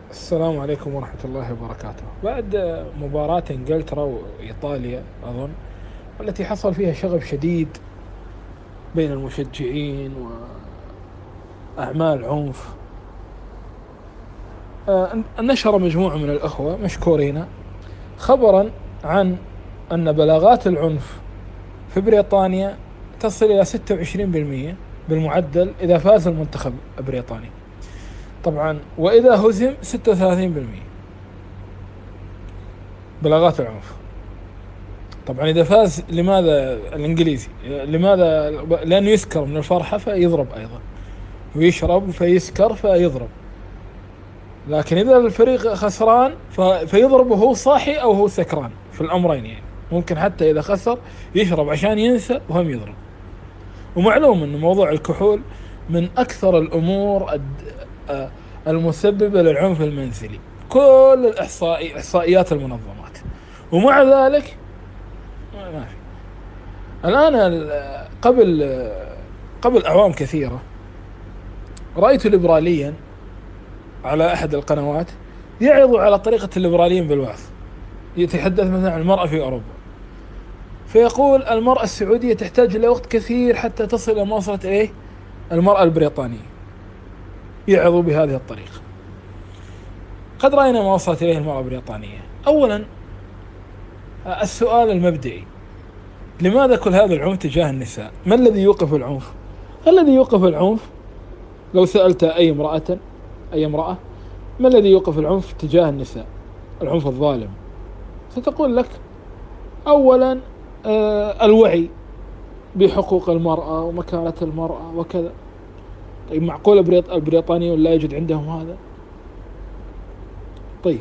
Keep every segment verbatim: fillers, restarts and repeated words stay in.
السلام عليكم ورحمة الله وبركاته. بعد مباراة انجلترا وإيطاليا أظن، والتي حصل فيها شغب شديد بين المشجعين وأعمال عنف، آه، نشر مجموعة من الأخوة مشكورين خبرا عن أن بلاغات العنف في بريطانيا تصل إلى ستة وعشرين بالمئة بالمعدل إذا فاز المنتخب البريطاني، طبعا وإذا هزم ستة وثلاثين بالمئة بلاغات العنف. طبعا إذا فاز لماذا الإنجليزي؟ لماذا؟ لأنه يسكر من الفرحة فيضرب أيضا، ويشرب فيسكر فيضرب. لكن إذا الفريق خسران فيضرب وهو صاحي أو هو سكران، في الأمرين يعني. ممكن حتى إذا خسر يشرب عشان ينسى وهم يضرب. ومعلوم أن موضوع الكحول من أكثر الأمور المسببة للعنف المنزلي، كل الإحصائي إحصائيات المنظمات، ومع ذلك ما في. الآن قبل قبل أعوام كثيرة رأيت ليبراليا على أحد القنوات يعرض على طريقة الليبراليين بالوعظ، يتحدث مثلا عن المرأة في أوروبا، فيقول المرأة السعودية تحتاج إلى وقت كثير حتى تصل إلى ما وصلت إليه المرأة البريطانية. يعظ بهذه الطريقة. قد رأينا ما وصلت إليه المرأة البريطانية. أولا السؤال المبدئي: لماذا كل هذا العنف تجاه النساء؟ ما الذي يوقف العنف؟ الذي يوقف العنف لو سألت أي امرأة أي امرأة ما الذي يوقف العنف تجاه النساء، العنف الظالم، ستقول لك أولا آه الوعي بحقوق المرأة ومكانة المرأة وكذا. طيب معقول البريطانيون لا يوجد عندهم هذا؟ طيب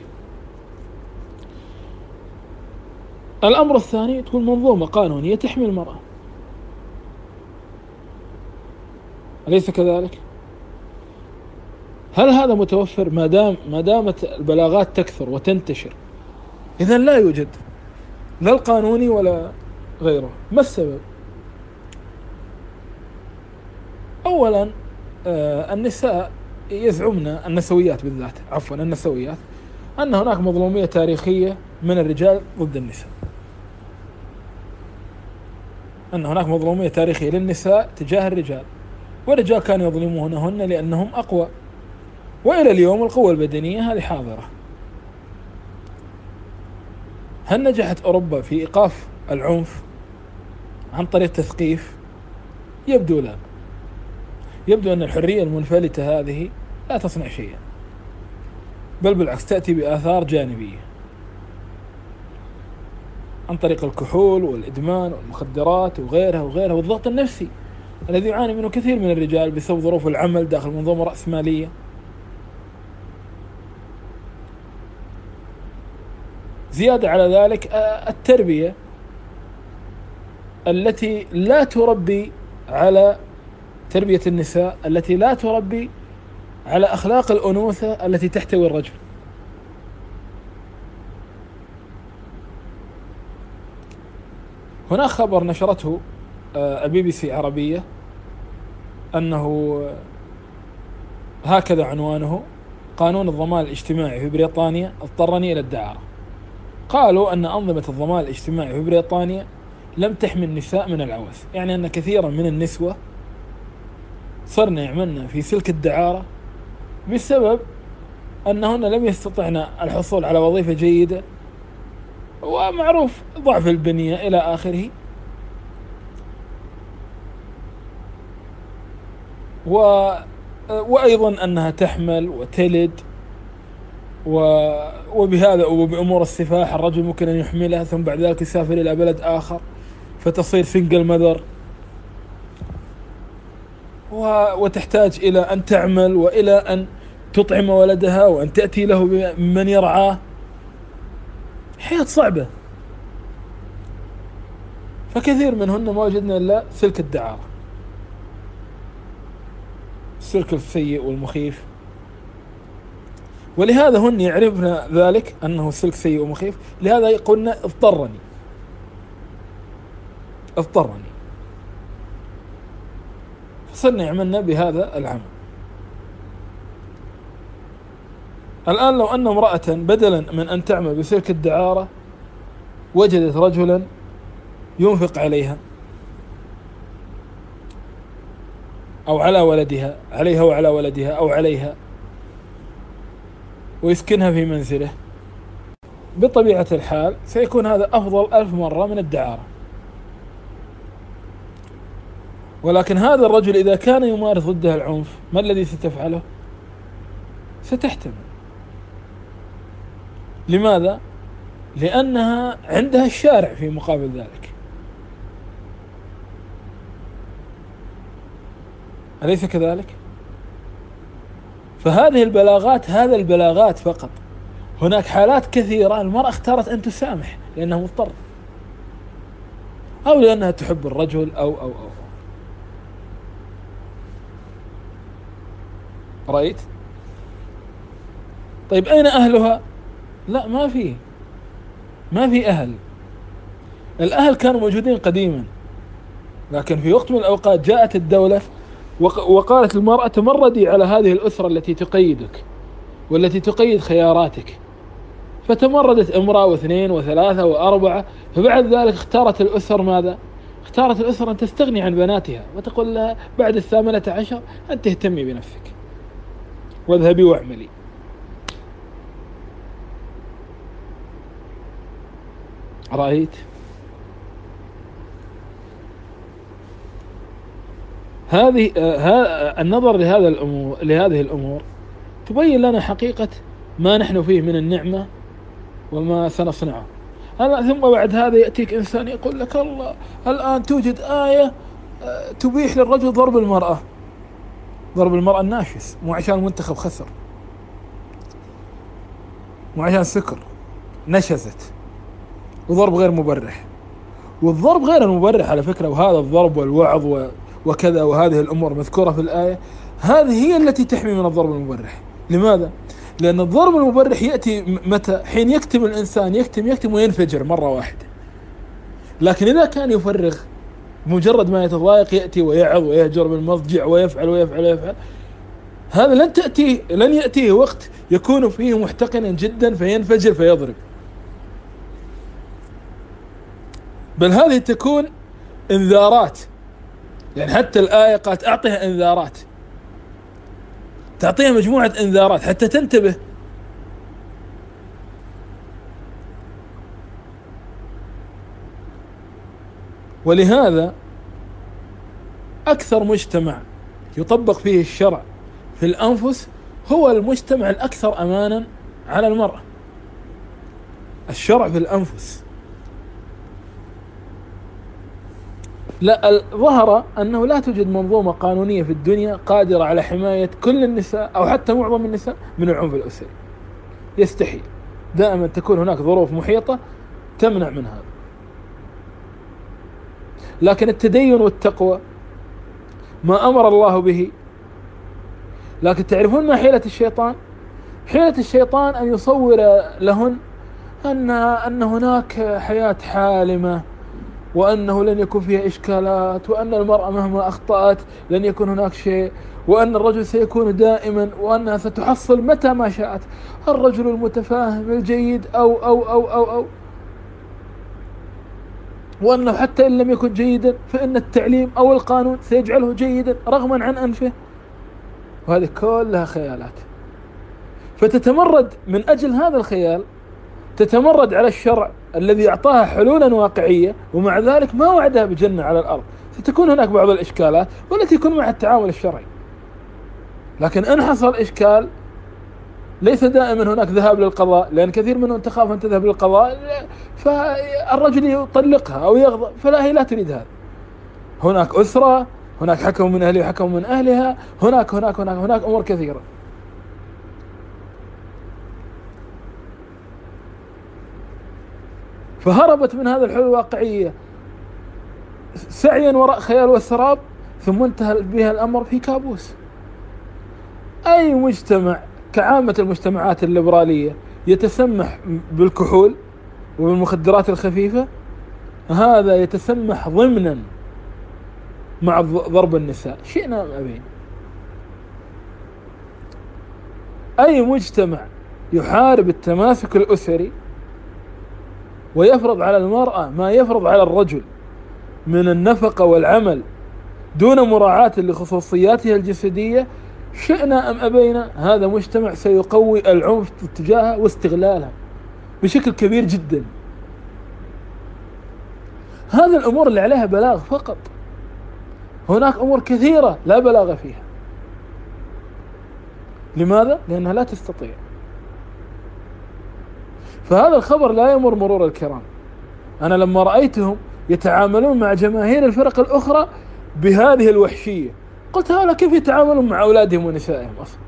الأمر الثاني، تكون منظومة قانونية تحمي المرأة، أليس كذلك؟ هل هذا متوفر؟ ما دام ما دامت البلاغات تكثر وتنتشر، إذن لا يوجد لا القانوني ولا غيره. ما السبب؟ أولا آه النساء يزعمن، النسويات بالذات، عفوا النسويات، أن هناك مظلومية تاريخية من الرجال ضد النساء، أن هناك مظلومية تاريخية للنساء تجاه الرجال، والرجال كانوا يظلمونهن لأنهم أقوى، وإلى اليوم القوة البدنية هذه حاضرة. هل نجحت أوروبا في إيقاف العنف عن طريق تثقيف؟ يبدو لا. يبدو أن الحرية المنفلتة هذه لا تصنع شيئا، بل بالعكس تأتي بآثار جانبية عن طريق الكحول والإدمان والمخدرات وغيرها وغيرها، والضغط النفسي الذي يعاني منه كثير من الرجال بسبب ظروف العمل داخل منظومة رأسمالية. زيادة على ذلك التربية التي لا تربي على تربية النساء، التي لا تربي على أخلاق الأنوثة التي تحتوي الرجل. هناك خبر نشرته البي بي سي عربية، أنه هكذا عنوانه: قانون الضمان الاجتماعي في بريطانيا اضطرني إلى الدعارة. قالوا أن أنظمة الضمان الاجتماعي في بريطانيا لم تحمي النساء من العوث، يعني أن كثيرا من النسوة صرنا يعملن في سلك الدعارة بسبب أنهن لم يستطعن الحصول على وظيفة جيدة، ومعروف ضعف البنية إلى آخره. و... وأيضا أنها تحمل وتلد، و... وبهذا وبأمور السفاح الرجل ممكن أن يحملها ثم بعد ذلك يسافر إلى بلد آخر فتصير سنجل مذر، و... وتحتاج إلى أن تعمل وإلى أن تطعم ولدها وأن تأتي له من يرعاه. حياة صعبة. فكثير منهن ما وجدنا إلا سلك الدعارة، السلك السيء والمخيف. ولهذا هن يعرفن ذلك أنه سلك سيء ومخيف، لهذا يقولن اضطرني اضطرني فصرنا يعملنا بهذا العمل. الآن لو أن امرأة بدلا من أن تعمل بسلك الدعارة وجدت رجلا ينفق عليها أو على ولدها، عليها وعلى ولدها أو عليها، ويسكنها في منزله، بطبيعة الحال سيكون هذا أفضل ألف مرة من الدعارة. ولكن هذا الرجل إذا كان يمارس ضدها العنف، ما الذي ستفعله؟ ستحتمل. لماذا؟ لأنها عندها الشارع في مقابل ذلك، أليس كذلك؟ فهذه البلاغات، هذا البلاغات فقط. هناك حالات كثيرة المرأة اختارت أن تسامح لأنها مضطرة، أو لأنها تحب الرجل أو أو أو رأيت؟ طيب أين أهلها؟ لا، ما في ما في أهل. الأهل كانوا موجودين قديما، لكن في وقت من الأوقات جاءت الدولة وقالت المرأة تمردي على هذه الأسرة التي تقيدك والتي تقيد خياراتك، فتمردت امرأة واثنين وثلاثة وأربعة. فبعد ذلك اختارت الأسر ماذا؟ اختارت الأسر أن تستغني عن بناتها وتقول لها بعد الثامنة عشر أن تهتمي بنفسك واذهبي واعملي. رأيت؟ هذه آه النظر لهذا الأمور لهذه الأمور تبين لنا حقيقة ما نحن فيه من النعمة وما سنصنعه. هلا ثم بعد هذا يأتيك إنسان يقول لك الله الآن توجد آية تبيح للرجل ضرب المرأة، ضرب المرأة الناشز، مو عشان المنتخب خسر، مو عشان سكر، نشزت، وضرب غير مبرح. والضرب غير المبرح على فكرة، وهذا الضرب والوعظ وكذا وهذه الأمور مذكورة في الآية، هذه هي التي تحمي من الضرب المبرح. لماذا؟ لأن الضرب المبرح يأتي متى؟ حين يكتم الإنسان، يكتم يكتم وينفجر مرة واحدة. لكن إذا كان يفرغ، مجرد ما يتضايق يأتي ويعظ ويهجر بالمضجع ويفعل ويفعل ويفعل، هذا لن تأتيه لن يأتيه وقت يكون فيه محتقنا جدا فينفجر فيضرب، بل هذه تكون انذارات. يعني حتى الآية قالت أعطيها انذارات، تعطيها مجموعة انذارات حتى تنتبه. ولهذا أكثر مجتمع يطبق فيه الشرع في الأنفس هو المجتمع الأكثر أمانا على المرأة. الشرع في الأنفس، لا ظهر أنه لا توجد منظومة قانونية في الدنيا قادرة على حماية كل النساء أو حتى معظم النساء من العنف الأسري، يستحيل. دائما تكون هناك ظروف محيطة تمنع من هذا. لكن التدين والتقوى ما أمر الله به. لكن تعرفون ما حيلة الشيطان؟ حيلة الشيطان أن يصور لهن أن أن هناك حياة حالمة، وأنه لن يكون فيها إشكالات، وأن المرأة مهما أخطأت لن يكون هناك شيء، وأن الرجل سيكون دائما، وأنها ستحصل متى ما شاءت الرجل المتفاهم الجيد أو أو أو أو أو وأنه حتى إن لم يكن جيدا فإن التعليم أو القانون سيجعله جيدا رغما عن أنفه. وهذه كلها خيالات. فتتمرد من أجل هذا الخيال، تتمرد على الشرع الذي أعطاها حلولا واقعية، ومع ذلك ما وعدها بجنة على الأرض. ستكون هناك بعض الإشكالات والتي يكون مع التعامل الشرعي، لكن إن حصل إشكال ليس دائما هناك ذهاب للقضاء، لأن كثير منهم تخاف أن تذهب للقضاء فالرجل يطلقها أو يغضب، فلا، هي لا تريد هذا. هناك أسرة، هناك حكم من أهله وحكم من أهلها، هناك هناك هناك هناك أمور كثيرة. فهربت من هذا الحلول الواقعية سعيا وراء خيال والسراب، ثم انتهى بها الأمر في كابوس. أي مجتمع كعامة المجتمعات الليبرالية يتسمح بالكحول وبالمخدرات الخفيفة، هذا يتسمح ضمنا مع ضرب النساء، شئنا أم أبينا. أي مجتمع يحارب التماسك الأسري ويفرض على المرأة ما يفرض على الرجل من النفقة والعمل دون مراعاة لخصوصياتها الجسدية، شئنا أم أبينا هذا مجتمع سيقوي العنف تجاهها واستغلالها بشكل كبير جدا. هذه الأمور اللي عليها بلاغ فقط، هناك أمور كثيرة لا بلاغ فيها. لماذا؟ لأنها لا تستطيع. فهذا الخبر لا يمر مرور الكرام. أنا لما رأيتهم يتعاملون مع جماهير الفرق الأخرى بهذه الوحشية قلت هؤلاء كيف يتعاملون مع أولادهم ونسائهم أصلا؟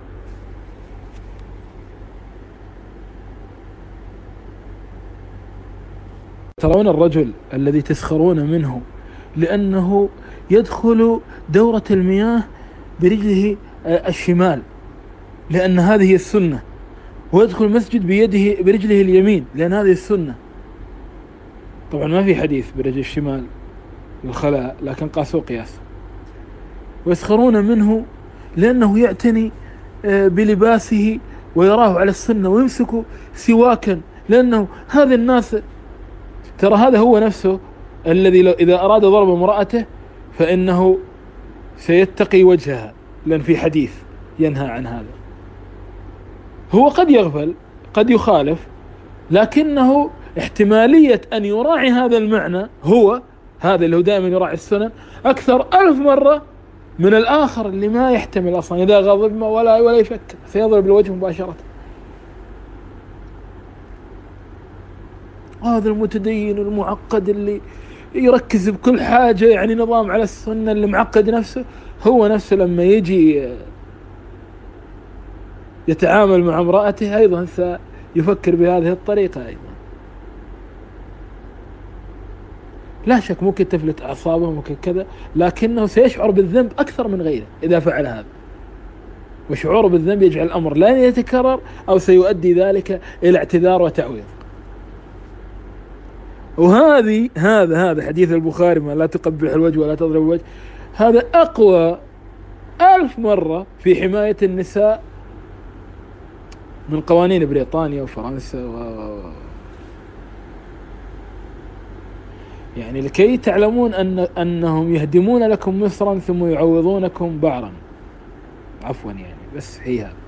ترون الرجل الذي تسخرون منه لأنه يدخل دورة المياه برجله الشمال لأن هذه السنة، ويدخل المسجد بيده برجله اليمين لأن هذه السنة. طبعا ما في حديث برجل الشمال للخلاء، لكن قاسوا قياس. ويسخرون منه لأنه يعتني بلباسه ويراه على السنة، ويمسك سواكا لأنه هذا الناس. ترى هذا هو نفسه الذي لو إذا أراد ضرب امرأته فإنه سيتقي وجهها، لأن في حديث ينهى عن هذا. هو قد يغفل قد يخالف، لكنه احتمالية أن يراعي هذا المعنى هو هذا اللي هو دائما يراعي السنن أكثر ألف مرة من الآخر اللي ما يحتمل أصلا، إذا غضب ما ولا ولا يفكر سيضرب الوجه مباشرة. هذا المتدين المعقد اللي يركز بكل حاجة، يعني نظام على السنة، اللي معقد نفسه هو نفسه لما يجي يتعامل مع امرأته أيضا سيفكر بهذه الطريقة أيضا. لا شك ممكن تفلت أعصابه ممكن كذا، لكنه سيشعر بالذنب أكثر من غيره إذا فعل هذا، وشعوره بالذنب يجعل الأمر لا يتكرر أو سيؤدي ذلك إلى اعتذار وتعويض. وهذه هذا هذا حديث البخاري ما لا تقبح الوجه ولا تضرب الوجه، هذا أقوى ألف مرة في حماية النساء من قوانين بريطانيا وفرنسا و... يعني لكي تعلمون أن أنهم يهدمون لكم مصرا ثم يعوضونكم بعرا. عفوا يعني بس هي هذا.